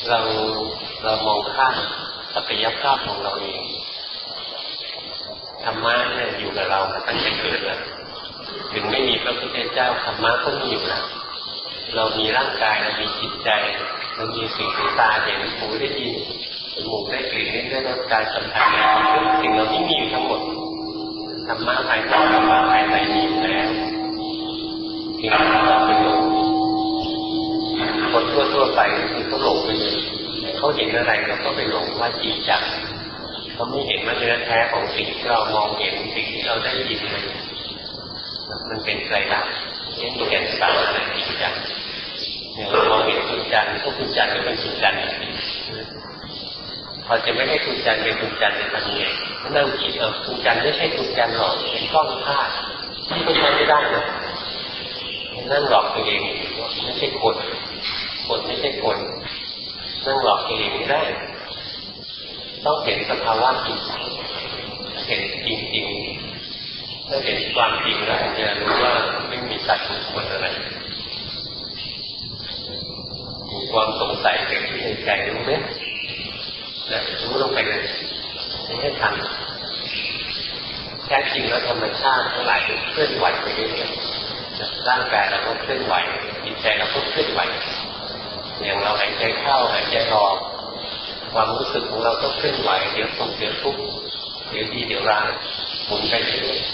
เรามองข้ามศักยภาพของเราเองธรรมะเนี่ยอยู่กับเรามาตั้งแต่เกิดแล้วถึงไม่มีพระพุทธเจ้าธรรมะก็มีอยู่แล้วเรามีร่างกายเรามีจิตใจเรามีสิ่งที่ตาเห็นหูได้ยินจมูกได้กลิ่นได้รสกายสัมผัสสิ่งเหล่านี้มีอยู่ทั้งหมดธรรมะภายนอกธรรมะภายในมีอยู่แล้วเพียงแต่เราไปหลงคนทั่วไปคือเขาหลงไปเลยเขาเห็นอะไรเราก็ไปหลงว่าจริงจังเขาไม่เห็นว่าเนื้อแท้ของสิ่งที่เรามองเห็นสิ่งที่เราได้ยินมันเป็นไตรลักษณ์นี่มีแก่นสารอะไรจริงจังอย่างเรามองเห็นคุณจันทร์ก็คุณจันทร์ก็เป็นคุณจันทร์พอจะไม่ให้คุณจันทร์เป็นคุณจันทร์จะทำยังไงก็นั่งคิดคุณจันทร์ไม่ใช่คุณจันทร์หรอกเป็นกล้องภาพที่ก็ใช้ไม่ได้นะนั่งหลอกตัวเองว่าไม่ใช่คนไม่ใช่คนนั่งหลอกตัวเองไม่ได้ต้องเห็นสภาวะจริงเห็นจริงถ้าเห็นความจริงแล้วจะรู้ว่าไม่มีสัตว์บุคคลอะไรมีความสงสัยเกิดขึ้นในใจรู้ไหมนะรู้ลงไปเลยไม่ให้ทันแท้จริงแล้วธรรมชาติทั้งหลายเคลื่อนไหวไปเรื่อยๆร่างกายเราก็เคลื่อนไหวจิตใจเราก็เคลื่อนไหวอย่างเราหายใจเข้าหายใจออกความรู้สึกของเราก็เคลื่อนไหวเดี๋ยวสุขเดี๋ยวทุกข์เดี๋ยวดีเดี๋ยวร้ายหมุนไปเรื่อย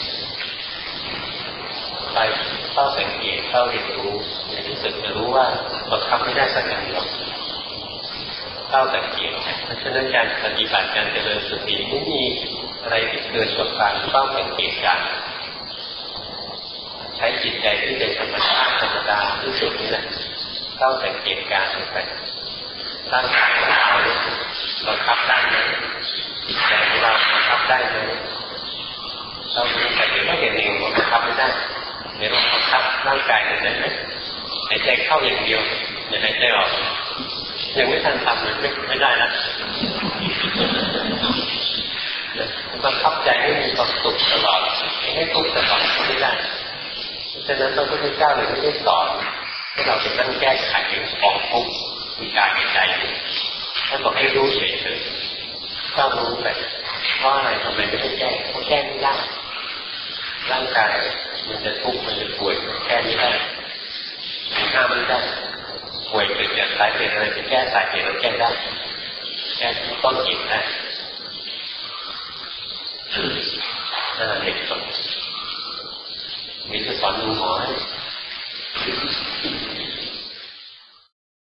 ๆไปเข้าสังเกตเข้าเรียนรู้ในที่สุดจะรู้ว่าบังคับไม่ได้สักอย่างเดียวเข้าสังเกตเพราะฉะนั้นการปฏิบัติการเจริญสติไม่มีอะไรที่เกินกว่าการเข้าสังเกตการใช้จิตใจที่เป็นธรรมชาติธรรมดาที่สุดนี่แหละเข้าสังเกตการไปร่างกายของเราบังคับได้ไหมจิตใจของเราบังคับได้ไหมเราแต่เดี๋ยวก็เห็นเองว่าบังคับไม่ได้เดี๋ยวเราบังคับร่างกายได้ไหมหายใจเข้าอย่างเดียวอย่าหายใจออกยังไม่ทันทำเลยไม่ได้นะบังคับใจให้มีความสุขตลอดให้ทุกข์ตลอดไม่ได้ฉะนั้นพระพุทธเจ้าเลยไม่ได้สอนให้เราไปนั่งแก้ไขของทุกข์มีกายมีใจท่านบอกให้รู้เฉยๆต้องรู้ไปเพราะอะไรทำไมไม่ให้แก้เพราะแก้ไม่ได้ร่างกายมันจะทุกข์มันจะป่วยแก้ไม่ได้ห้ามไม่ได้ป่วยเกิดจากสาเหตุอะไรไปแก้สาเหตุแล้วแก้ได้แก้ที่ต้นเหตุได้เด็กสอนมีจะสอนดูหมอให้